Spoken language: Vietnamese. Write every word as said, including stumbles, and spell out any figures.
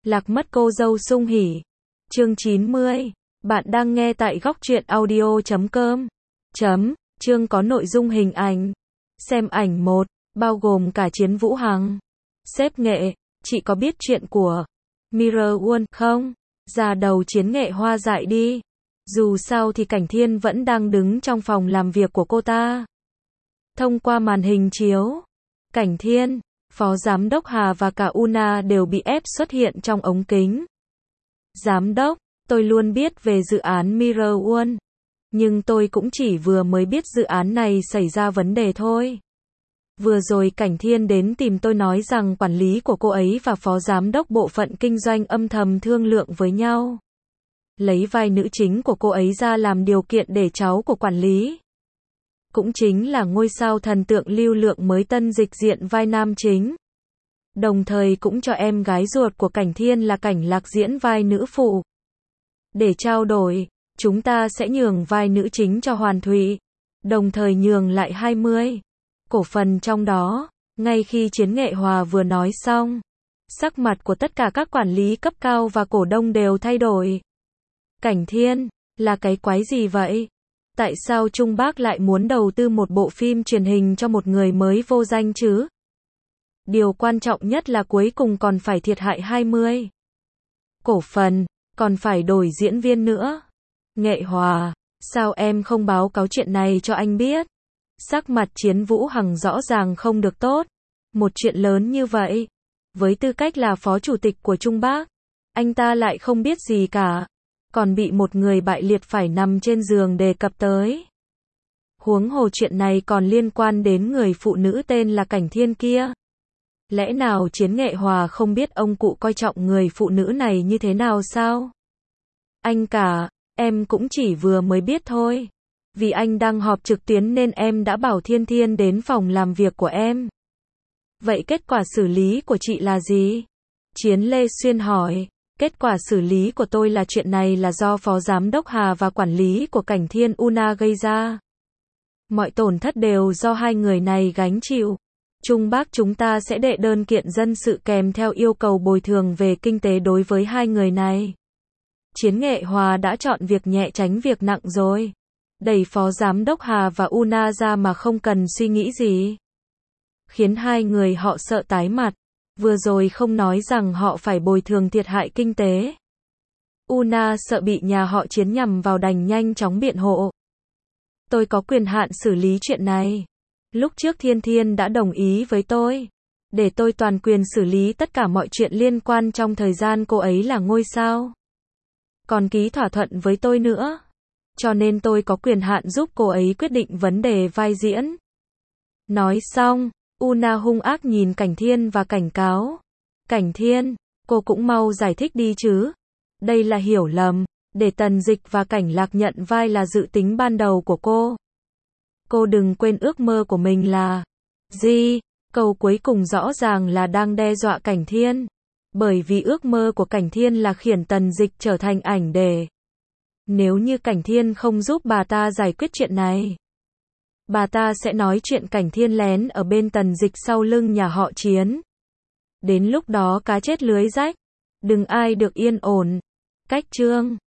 Lạc mất cô dâu sung hỉ. Chương chín mươi. Bạn đang nghe tại góc truyện audio chấm com. Chấm, chương có nội dung hình ảnh. Xem ảnh một, bao gồm cả Chiến Vũ Hằng. Sếp Nghệ, chị có biết chuyện của Mirror World không? Ra đầu Chiến Nghệ hoa dại đi. Dù sao thì Cảnh Thiên vẫn đang đứng trong phòng làm việc của cô ta. Thông qua màn hình chiếu, Cảnh Thiên, Phó Giám đốc Hà và cả Una đều bị ép xuất hiện trong ống kính. Giám đốc, tôi luôn biết về dự án Mirror World. Nhưng tôi cũng chỉ vừa mới biết dự án này xảy ra vấn đề thôi. Vừa rồi Cảnh Thiên đến tìm tôi nói rằng quản lý của cô ấy và Phó Giám đốc bộ phận kinh doanh âm thầm thương lượng với nhau. Lấy vai nữ chính của cô ấy ra làm điều kiện để cháu của quản lý, cũng chính là ngôi sao thần tượng Lưu Lượng mới tân dịch diện vai nam chính. Đồng thời cũng cho em gái ruột của Cảnh Thiên là Cảnh Lạc diễn vai nữ phụ. Để trao đổi, chúng ta sẽ nhường vai nữ chính cho Hoàn Thụy, đồng thời nhường lại hai mươi cổ phần trong đó. Ngay khi Chiến Nghệ Hòa vừa nói xong, sắc mặt của tất cả các quản lý cấp cao và cổ đông đều thay đổi. Cảnh Thiên, là cái quái gì vậy? Tại sao Trung Bác lại muốn đầu tư một bộ phim truyền hình cho một người mới vô danh chứ? Điều quan trọng nhất là cuối cùng còn phải thiệt hại hai mươi cổ phần, còn phải đổi diễn viên nữa. Nghệ Hòa, sao em không báo cáo chuyện này cho anh biết? Sắc mặt Chiến Vũ Hằng rõ ràng không được tốt. Một chuyện lớn như vậy, với tư cách là phó chủ tịch của Trung Bác, anh ta lại không biết gì cả. Còn bị một người bại liệt phải nằm trên giường đề cập tới. Huống hồ chuyện này còn liên quan đến người phụ nữ tên là Cảnh Thiên kia. Lẽ nào Chiến Nghệ Hòa không biết ông cụ coi trọng người phụ nữ này như thế nào sao? Anh cả, em cũng chỉ vừa mới biết thôi. Vì anh đang họp trực tuyến nên em đã bảo Thiên Thiên đến phòng làm việc của em. Vậy kết quả xử lý của chị là gì? Chiến Lê Xuyên hỏi. Kết quả xử lý của tôi là chuyện này là do Phó Giám đốc Hà và quản lý của Cảnh Thiên Una gây ra. Mọi tổn thất đều do hai người này gánh chịu. Trung Bác chúng ta sẽ đệ đơn kiện dân sự kèm theo yêu cầu bồi thường về kinh tế đối với hai người này. Chiến Nghệ Hòa đã chọn việc nhẹ tránh việc nặng rồi. Đẩy Phó Giám đốc Hà và Una ra mà không cần suy nghĩ gì. Khiến hai người họ sợ tái mặt. Vừa rồi không nói rằng họ phải bồi thường thiệt hại kinh tế. Una sợ bị nhà họ Chiến nhằm vào đành nhanh chóng biện hộ. Tôi có quyền hạn xử lý chuyện này. Lúc trước Thiên Thiên đã đồng ý với tôi, để tôi toàn quyền xử lý tất cả mọi chuyện liên quan trong thời gian cô ấy là ngôi sao. Còn ký thỏa thuận với tôi nữa. Cho nên tôi có quyền hạn giúp cô ấy quyết định vấn đề vai diễn. Nói xong, Una hung ác nhìn Cảnh Thiên và cảnh cáo. Cảnh Thiên, cô cũng mau giải thích đi chứ. Đây là hiểu lầm, để Tần Dịch và Cảnh Lạc nhận vai là dự tính ban đầu của cô. Cô đừng quên ước mơ của mình là gì? Câu cuối cùng rõ ràng là đang đe dọa Cảnh Thiên. Bởi vì ước mơ của Cảnh Thiên là khiển Tần Dịch trở thành ảnh đề. Nếu như Cảnh Thiên không giúp bà ta giải quyết chuyện này, bà ta sẽ nói chuyện Cảnh Thiên lén ở bên Tần Dịch sau lưng nhà họ Chiến. Đến lúc đó cá chết lưới rách. Đừng ai được yên ổn. Cách chương